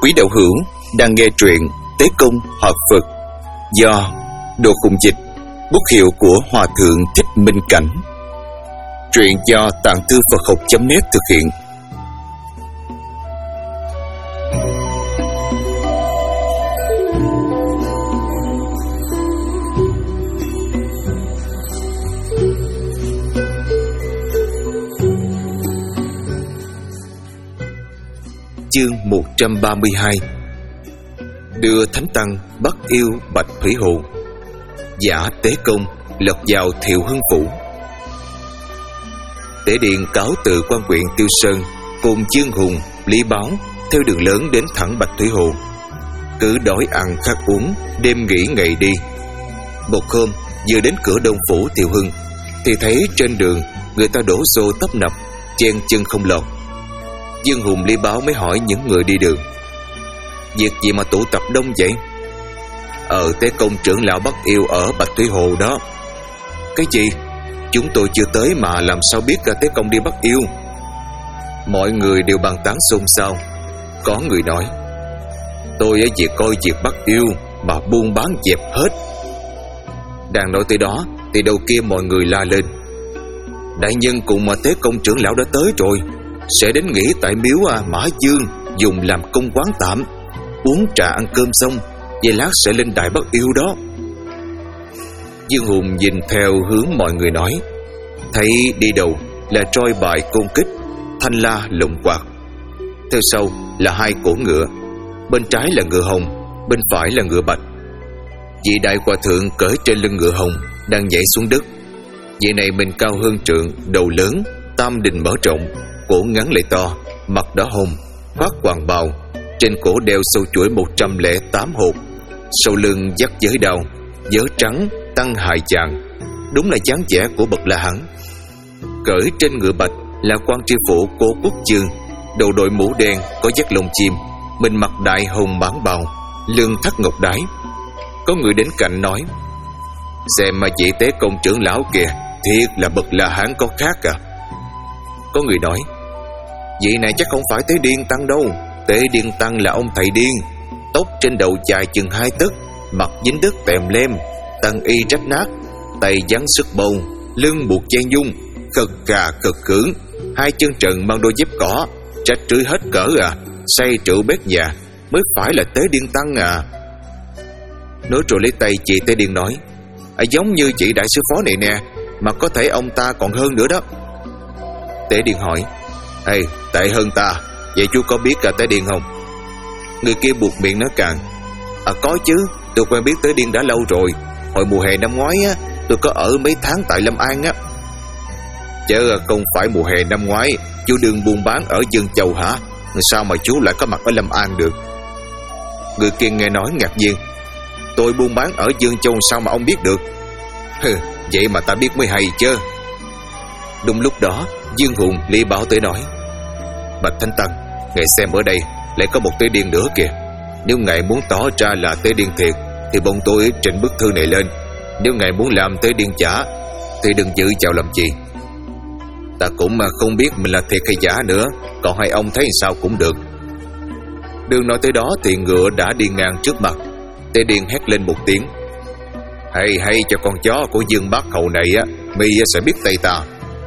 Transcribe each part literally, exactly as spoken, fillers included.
Quý đạo hữu đang nghe truyện Tế Công Hợp Phật do Đồ Khùng Dịch, bút hiệu của Hòa Thượng Thích Minh Cảnh. Truyện do Tạng Thư Phật Học chấm net thực hiện. Chương một trăm ba mươi hai. Đưa Thánh Tăng bắt yêu Bạch Thủy Hồ. Giả Tế Công lật vào Thiệu Hưng Phủ. Tế Điện cáo từ quan huyện Tiêu Sơn cùng Dương Hùng, Lý Báo theo đường lớn đến thẳng Bạch Thủy Hồ. Cứ đói ăn khát uống, đêm nghỉ ngày đi. Một hôm vừa đến cửa Đông Phủ Thiệu Hưng thì thấy trên đường người ta đổ xô tấp nập, chen chân không lọt. Dương Hùng, Lý Báo mới hỏi những người đi đường: việc gì mà tụ tập đông vậy? Ờ, Tế Công trưởng lão bắt yêu ở Bạch Thủy Hồ đó. Cái gì? Chúng tôi chưa tới mà làm sao biết Tế Công đi bắt yêu? Mọi người đều bàn tán xôn xao. Có người nói: tôi ở việc coi việc bắt yêu mà buôn bán dẹp hết. Đang nói tới đó thì đầu kia mọi người la lên: đại nhân cùng mà Tế Công trưởng lão đã tới rồi, sẽ đến nghỉ tại miếu à, Mã Dương dùng làm công quán tạm, uống trà ăn cơm xong về lát sẽ lên đài bắt yêu đó. Dương Hùng nhìn theo hướng mọi người nói, thấy đi đầu là troi bài côn kích, thanh la lộng quạt, theo sau là hai cỗ ngựa, bên trái là ngựa hồng, bên phải là ngựa bạch. Vị đại hòa thượng cởi trên lưng ngựa hồng đang nhảy xuống đất. Vị này mình cao hơn trượng, đầu lớn, tam đình mở rộng, cổ ngắn lại to, mặt đỏ hồng, khoác hoàng bào, trên cổ đeo sâu chuỗi một trăm lẻ tám hột, sau lưng dắt giới đao, vớ trắng tăng hài chàng, đúng là dáng vẻ của bậc La Hán. Cởi trên ngựa bạch là quan tri phủ Cố Quốc Chương, đầu đội mũ đen có dắt lông chim, mình mặc đại hồng mãng bào, lưng thắt ngọc đái. Có người đến cạnh nói: xem mà vị Tế Công trưởng lão kìa, thiệt là bậc La Hán có khác à. Có người nói: vị này chắc không phải Tế Điên Tăng đâu. Tế Điên Tăng là ông thầy điên, tóc trên đầu dài chừng hai tấc, mặt dính đất tèm lem, tăng y rách nát, tay giáng sức bầu, lưng buộc chen dung, khật khà khật khưởng, hai chân trần mang đôi dép cỏ, rách rưới hết cỡ à, say rượu bét nhà, mới phải là Tế Điên Tăng à. Nói rồi lấy tay chị Tế Điên nói: à, giống như chị đại sư phó này nè, mà có thể ông ta còn hơn nữa đó. Tế Điên hỏi: ê, tệ hơn ta, vậy chú có biết cả Tế Điên không? Người kia buộc miệng nói càng: à có chứ, tôi quen biết Tế Điên đã lâu rồi. Hồi mùa hè năm ngoái á, tôi có ở mấy tháng tại Lâm An á. Chứ không phải mùa hè năm ngoái chú đừng buôn bán ở Dương Châu hả? Sao mà chú lại có mặt ở Lâm An được? Người kia nghe nói ngạc nhiên: tôi buôn bán ở Dương Châu sao mà ông biết được? Hừ, vậy mà ta biết mới hay chứ. Đúng lúc đó Dương Hùng, Lý Bảo tới nói: bạch Thánh Tăng, ngài xem ở đây lại có một Tế Điên nữa kìa. Nếu ngài muốn tỏ ra là Tế Điên thiệt thì bọn tôi trình bức thư này lên. Nếu ngài muốn làm Tế Điên giả thì đừng giữ chào làm gì. Ta cũng mà không biết mình là thiệt hay giả nữa, còn hai ông thấy sao cũng được. Đừng nói tới đó thì ngựa đã đi ngang trước mặt. Tế Điên hét lên một tiếng: hay hay cho con chó của Dương Bác Hầu này á, mi sẽ biết tay ta.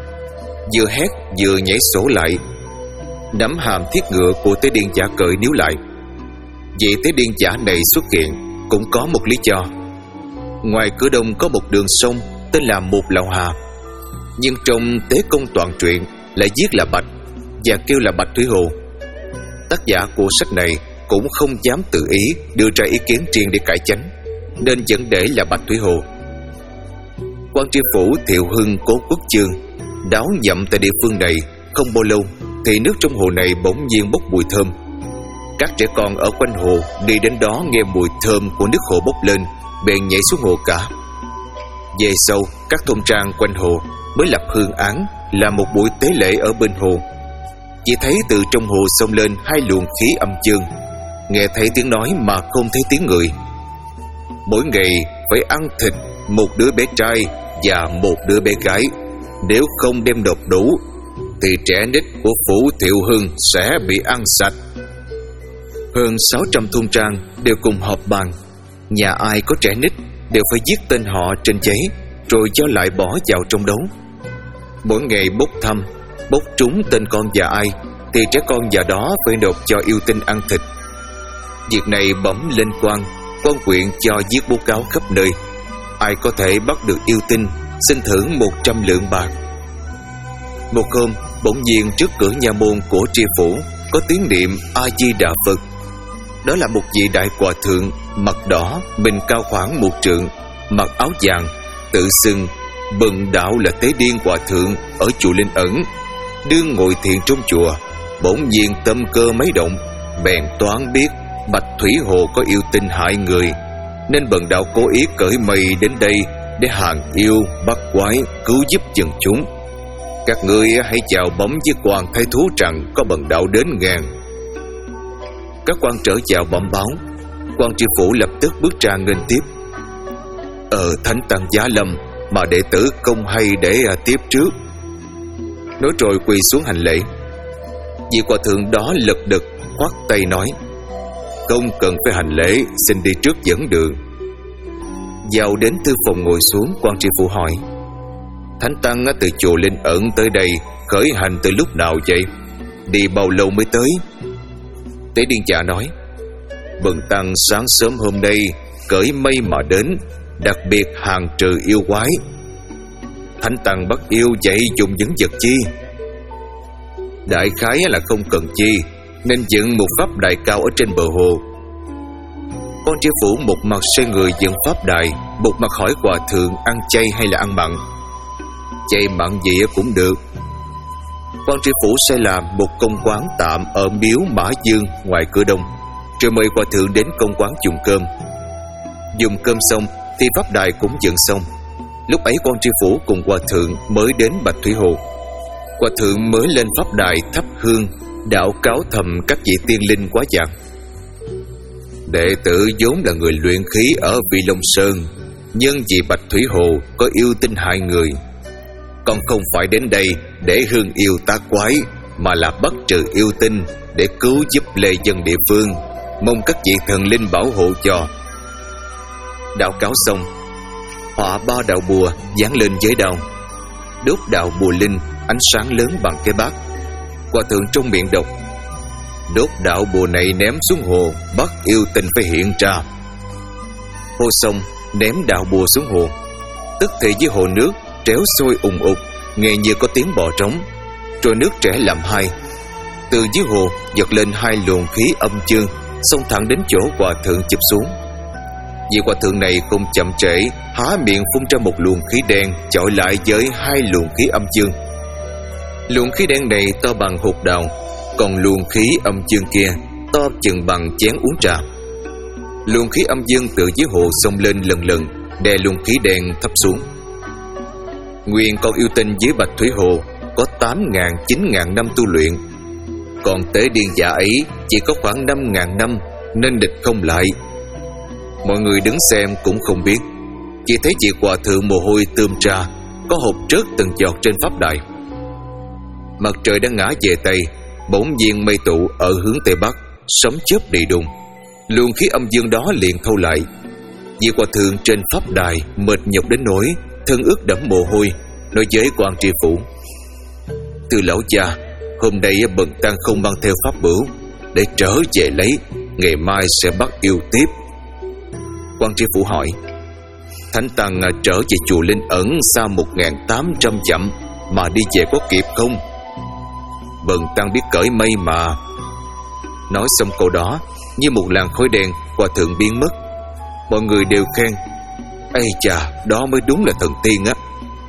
Vừa hét vừa nhảy sổ lại, nắm hàm thiết ngựa của Tế Điên giả cởi níu lại. Vị Tế Điên giả này xuất hiện cũng có một lý do. Ngoài cửa đông có một đường sông tên là Một Lão Hà, nhưng trong Tế Công toàn truyện lại viết là Bạch và kêu là Bạch Thủy Hồ. Tác giả của sách này cũng không dám tự ý đưa ra ý kiến riêng để cải chánh, nên vẫn để là Bạch Thủy Hồ. Quan tri phủ Thiệu Hưng Cố Quốc Chương đáo nhậm tại địa phương này không bao lâu thì nước trong hồ này bỗng nhiên bốc mùi thơm. Các trẻ con ở quanh hồ đi đến đó nghe mùi thơm của nước hồ bốc lên, bèn nhảy xuống hồ cả. Về sau các thôn trang quanh hồ mới lập hương án, làm một buổi tế lễ ở bên hồ. Chỉ thấy từ trong hồ xông lên hai luồng khí âm dương, nghe thấy tiếng nói mà không thấy tiếng người. Mỗi ngày phải ăn thịt một đứa bé trai và một đứa bé gái, nếu không đem nộp đủ thì trẻ nít của phủ Thiệu Hưng sẽ bị ăn sạch. Hơn sáu trăm thôn trang đều cùng họp bàn. Nhà ai có trẻ nít đều phải viết tên họ trên giấy, rồi cho lại bỏ vào trong đấu. Mỗi ngày bốc thăm, bốc trúng tên con nhà ai thì trẻ con nhà đó phải nộp cho yêu tinh ăn thịt. Việc này bẩm lên quan, quan huyện cho viết báo cáo khắp nơi. Ai có thể bắt được yêu tinh xin thưởng một trăm lượng bạc. Một hôm, bỗng nhiên trước cửa nha môn của tri phủ có tiếng niệm A Di Đà Phật. Đó là một vị đại hòa thượng, mặt đỏ, mình cao khoảng một trượng, mặc áo vàng, tự xưng bần đạo là Tế Điên Hòa Thượng ở chùa Linh Ẩn, đương ngồi thiền trong chùa. Bỗng nhiên tâm cơ mấy động, bèn toán biết Bạch Thủy Hồ có yêu tinh hại người, nên bần đạo cố ý cởi mây đến đây để hàng yêu bắt quái, cứu giúp dân chúng. Các ngươi hãy chào bấm với quan thái thú rằng có bần đạo đến ngang. Các quan trở chào bẩm báo. Quan tri phủ lập tức bước ra nghênh tiếp. Ờ thánh tăng Giá Lâm, mà đệ tử không hay để à, tiếp trước. Nói rồi quỳ xuống hành lễ. Vị hòa thượng đó lật đật khoát tay nói: Không cần phải hành lễ, xin đi trước dẫn đường. Vào đến thư phòng ngồi xuống, quan tri phủ hỏi: Thánh tăng từ chùa Linh Ẩn tới đây khởi hành từ lúc nào vậy? Đi bao lâu mới tới? Tế Điên Dạ nói: Bần tăng sáng sớm hôm nay cởi mây mà đến, đặc biệt hàng trừ yêu quái. Thánh tăng bắt yêu vậy dùng những vật chi? Đại khái là không cần chi, nên dựng một pháp đài cao ở trên bờ hồ. Con tri phủ một mặt xoay người dựng pháp đài, một mặt hỏi hòa thượng ăn chay hay là ăn mặn. Chay mặn gì cũng được. Quan tri phủ sẽ làm một công quán tạm ở miếu Mã Dương ngoài cửa đông, rồi mời hòa thượng đến công quán dùng cơm. Dùng cơm xong thì pháp đài cũng dựng xong. Lúc ấy quan tri phủ cùng hòa thượng mới đến Bạch Thủy Hồ. Hòa thượng mới lên pháp đài thắp hương, đạo cáo thầm các vị tiên linh quá dạng: Đệ tử vốn là người luyện khí ở Vi Long Sơn, nhưng vì Bạch Thủy Hồ có yêu tinh hại người, con không phải đến đây để hương yêu tác quái, mà là bắt trừ yêu tinh để cứu giúp lê dân địa phương, mong các vị thần linh bảo hộ cho. Đạo cáo xong, họa ba đạo bùa dán lên giới đao, đốt đạo bùa linh ánh sáng lớn bằng cái bát. Hòa thượng trong miệng đọc: Đốt đạo bùa này ném xuống hồ, bắt yêu tinh phải hiện ra. Hô xong ném đạo bùa xuống hồ, tức thì dưới hồ nước tréo sôi ùng ục, nghe như có tiếng bò trống, rồi nước trẻ làm hai. Từ dưới hồ giật lên hai luồng khí âm dương, xông thẳng đến chỗ hòa thượng chụp xuống. Vị hòa thượng này không chậm trễ, há miệng phun ra một luồng khí đen chọi lại với hai luồng khí âm dương. Luồng khí đen này to bằng hột đào, còn luồng khí âm dương kia to chừng bằng chén uống trà. Luồng khí âm dương từ dưới hồ xông lên lần lần, đè luồng khí đen thấp xuống. Nguyên con yêu tinh dưới Bạch Thủy Hồ có tám ngàn, chín ngàn năm tu luyện, còn Tế Điên Dạ ấy chỉ có khoảng năm ngàn năm, nên địch không lại. Mọi người đứng xem cũng không biết, chỉ thấy chị hòa thượng mồ hôi tươm ra, có hột rớt từng giọt trên pháp đài. Mặt trời đã ngã về Tây, bỗng nhiên mây tụ ở hướng Tây Bắc, sấm chớp đầy đùng, luồng khí âm dương đó liền thâu lại. Vị hòa thượng trên pháp đài mệt nhọc đến nỗi thân ướt đẫm mồ hôi, nói với quan tri phủ: Từ lão già, hôm nay bần tăng không mang theo pháp bửu, để trở về lấy, ngày mai sẽ bắt yêu tiếp. Quan tri phủ hỏi: Thánh tăng trở về chùa Linh Ẩn xa một nghìn tám trăm dặm, mà đi về có kịp không? Bần tăng biết cởi mây mà. Nói xong câu đó, như một làn khói đen, hòa thượng biến mất. Mọi người đều khen: Ây chà, đó mới đúng là thần tiên á.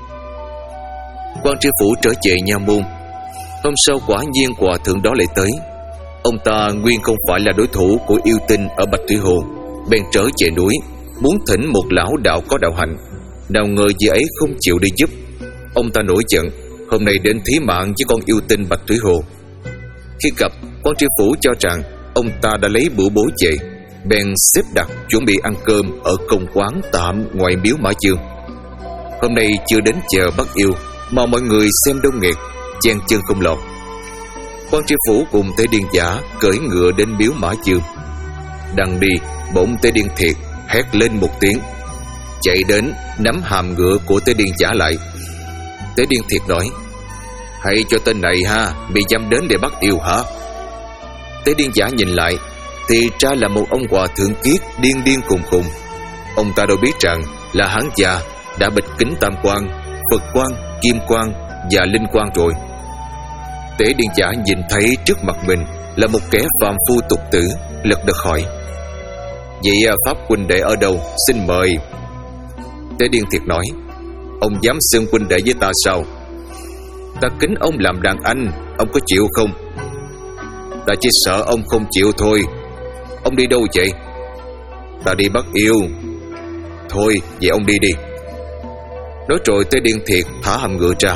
Quan tri phủ trở về nha môn. Hôm sau quả nhiên hòa thượng đó lại tới. Ông ta nguyên không phải là đối thủ của yêu tinh ở Bạch Thủy Hồ, bèn trở về núi, muốn thỉnh một lão đạo có đạo hạnh. Nào ngờ vị ấy không chịu đi giúp. Ông ta nổi giận, hôm nay đến thí mạng với con yêu tinh Bạch Thủy Hồ. Khi gặp, quan tri phủ cho rằng ông ta đã lấy bửu bối về, bèn xếp đặt chuẩn bị ăn cơm ở công quán tạm ngoài miếu Mã Dương. Hôm nay chưa đến giờ bắt yêu, mà mọi người xem đông nghẹt, chen chân không lọt. Quan tri phủ cùng Tế Điên Giả cưỡi ngựa đến miếu Mã Dương. Đang đi, bỗng Tế Điên Thiệt hét lên một tiếng, chạy đến nắm hàm ngựa của Tế Điên Giả lại. Tế Điên Thiệt nói: "Hãy cho tên này ha, bị giam đến để bắt yêu hả?" Tế Điên Giả nhìn lại thì ra là một ông hòa thượng kiết điên điên khùng khùng. Ông ta đâu biết rằng là hắn già đã bịt kính tam quan, Phật quan, Kim quan và Linh quan rồi. Tế Điên Giả nhìn thấy trước mặt mình là một kẻ phàm phu tục tử, lật đật hỏi: "Vậy Pháp huynh đệ ở đâu? Xin mời." Tế Điên Thiệt nói: "Ông dám xưng huynh đệ với ta sao? Ta kính ông làm đàn anh, ông có chịu không?" "Ta chỉ sợ ông không chịu thôi." "Ông đi đâu vậy?" "Ta đi bắt yêu." "Thôi, vậy ông đi đi." Nói rồi Tế Điên Thiệt thả hàm ngựa ra.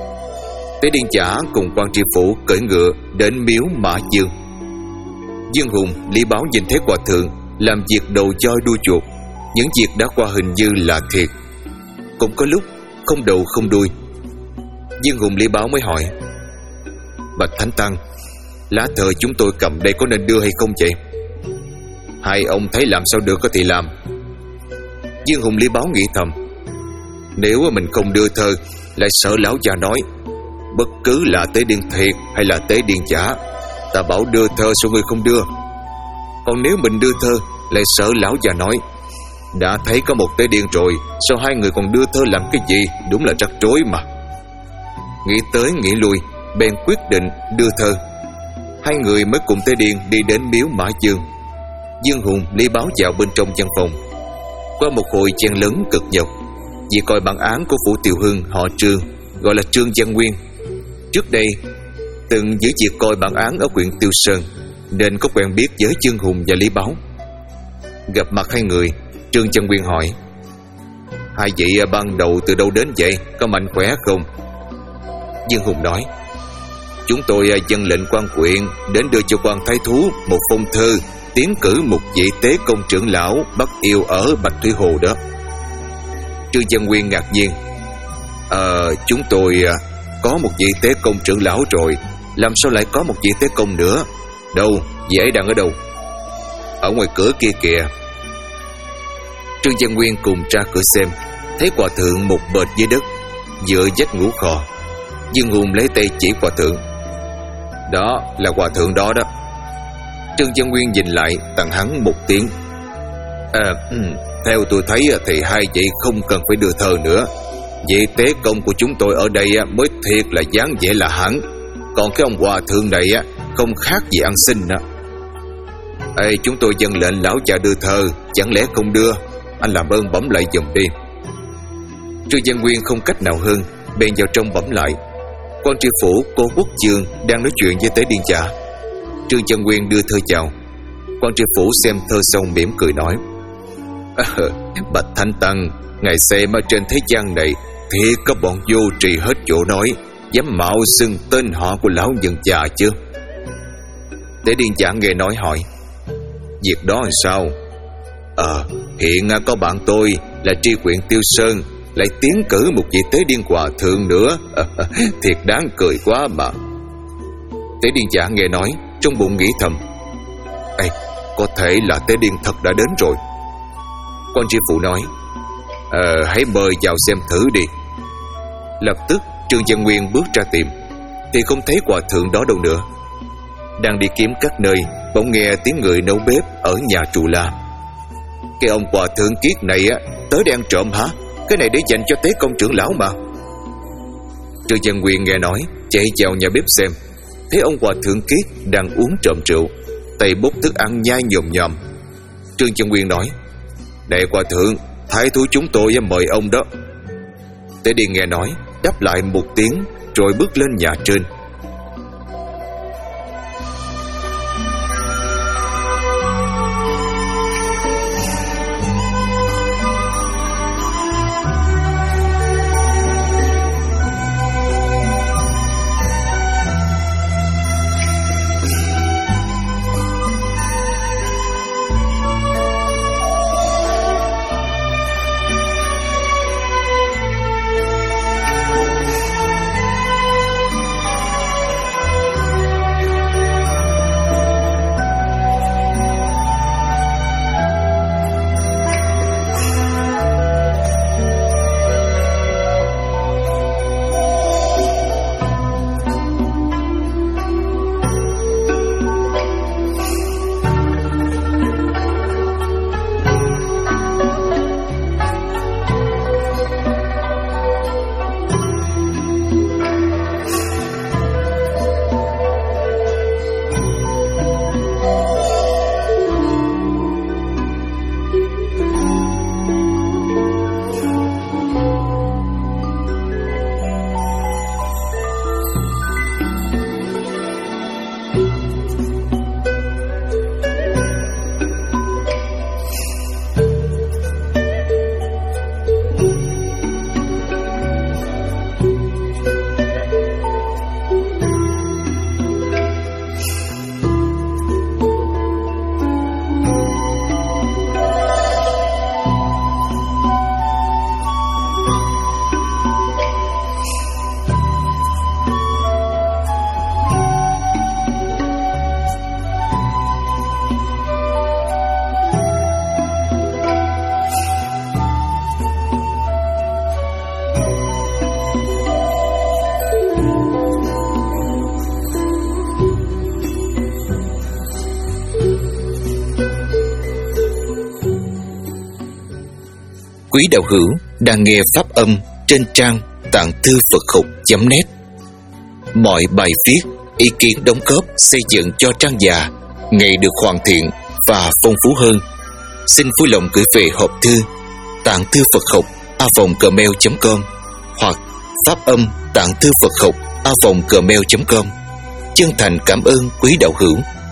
Tế Điên Giả cùng quan tri phủ cưỡi ngựa đến miếu Mã Dương. Dương Hùng, Lý Báo nhìn thấy hòa thượng làm việc đầu voi đuôi chuột, những việc đã qua hình như là thiệt, cũng có lúc không đầu không đuôi. Dương Hùng, Lý Báo mới hỏi: "Bạch Thánh Tăng, lá thờ chúng tôi cầm đây có nên đưa hay không vậy?" "Hai ông thấy làm sao được thì làm." Dương Hùng, Lý Báo nghĩ thầm: nếu mình không đưa thơ, lại sợ lão già nói bất cứ là Tế Điên Thiệt hay là Tế Điên Giả, ta bảo đưa thơ sao người không đưa. Còn nếu mình đưa thơ, lại sợ lão già nói đã thấy có một Tế Điên rồi, sao hai người còn đưa thơ làm cái gì? Đúng là rắc rối mà. Nghĩ tới nghĩ lui, bèn quyết định đưa thơ. Hai người mới cùng Tế Điên đi đến miếu Mã Dương. Dương Hùng, Lý Báo vào bên trong văn phòng. Qua một hồi chen lớn cực nhọc, vì coi bản án của Phủ Tiều Hưng họ Trương, gọi là Trương Văn Nguyên, trước đây từng giữ việc coi bản án ở huyện Tiêu Sơn, nên có quen biết với Dương Hùng và Lý Báo. Gặp mặt hai người, Trương Văn Nguyên hỏi: hai vị ban đầu từ đâu đến vậy, có mạnh khỏe không? Dương Hùng nói: chúng tôi dâng lệnh quan huyện đến đưa cho quan thái thú một phong thư tiến cử một vị tế công trưởng lão bắt yêu ở Bạch Thủy Hồ đó. Trương Văn Nguyên ngạc nhiên: Ờ, chúng tôi có một vị tế công trưởng lão rồi, làm sao lại có một vị tế công nữa? Đâu, vị ấy đang ở đâu? Ở ngoài cửa kia kìa. Trương Văn Nguyên cùng ra cửa xem, thấy hòa thượng một bệt dưới đất, dựa vách ngủ khò. Dương Hùng lấy tay chỉ hòa thượng: đó là hòa thượng đó đó. Trương Văn Nguyên nhìn lại, tặng hắn một tiếng: À, theo tôi thấy thì hai vị không cần phải đưa thơ nữa. Vị tế công của chúng tôi ở đây mới thiệt là dáng vẻ là hắn. Còn cái ông hòa thượng này không khác gì ăn xin đó. Ê, chúng tôi dâng lệnh lão già đưa thơ, chẳng lẽ không đưa? Anh làm ơn bẩm lại giùm đi. Trương Văn Nguyên không cách nào hơn, bèn vào trong bẩm lại. Quan tri phủ Cô Quốc Chương đang nói chuyện với Tế Điên Giả. Trương Văn Nguyên đưa thơ chào. Quan tri phủ xem thơ xong mỉm cười nói: à, Bạch Thánh Tăng, ngài xem ở trên thế gian này thì có bọn vô trì hết chỗ nói, dám mạo xưng tên họ của lão nhân già chưa? Tế Điên Giả nghe nói hỏi: việc đó làm sao? Ờ, à, hiện có bạn tôi là tri huyện Tiêu Sơn lại tiến cử một vị tế điên hòa thượng nữa. À, thiệt đáng cười quá mà. Tế Điên Giả nghe nói, trong bụng nghĩ thầm: Ê, có thể là tế điên thật đã đến rồi. Quan tri phủ nói: Ờ, hãy mời vào xem thử đi. Lập tức Trương Văn Nguyên bước ra tìm, thì không thấy hòa thượng đó đâu nữa. Đang đi kiếm các nơi, bỗng nghe tiếng người nấu bếp ở nhà Trù La. Cái ông hòa thượng kiết này á, tới đang trộm hả? Cái này để dành cho tế công trưởng lão mà. Trương Văn Nguyên nghe nói, chạy vào nhà bếp xem, thấy ông hòa thượng kiết đang uống trộm rượu, tay bốc thức ăn nhai nhồm nhòm. Trương Văn Nguyên nói: Này hòa thượng, thái thú chúng tôi mời ông đó. Tế Điên nghe nói, đáp lại một tiếng rồi bước lên nhà trên. quý đạo hữu đang nghe pháp âm trên trang tạng thư Phật học chấm net. Mọi bài viết, ý kiến đóng góp xây dựng cho trang già ngày được hoàn thiện và phong phú hơn. Xin vui lòng gửi về hộp thư tạng thư Phật học a vòng gmail chấm com hoặc pháp âm tạng thư Phật học a vòng gmail chấm com. Chân thành cảm ơn quý đạo hữu.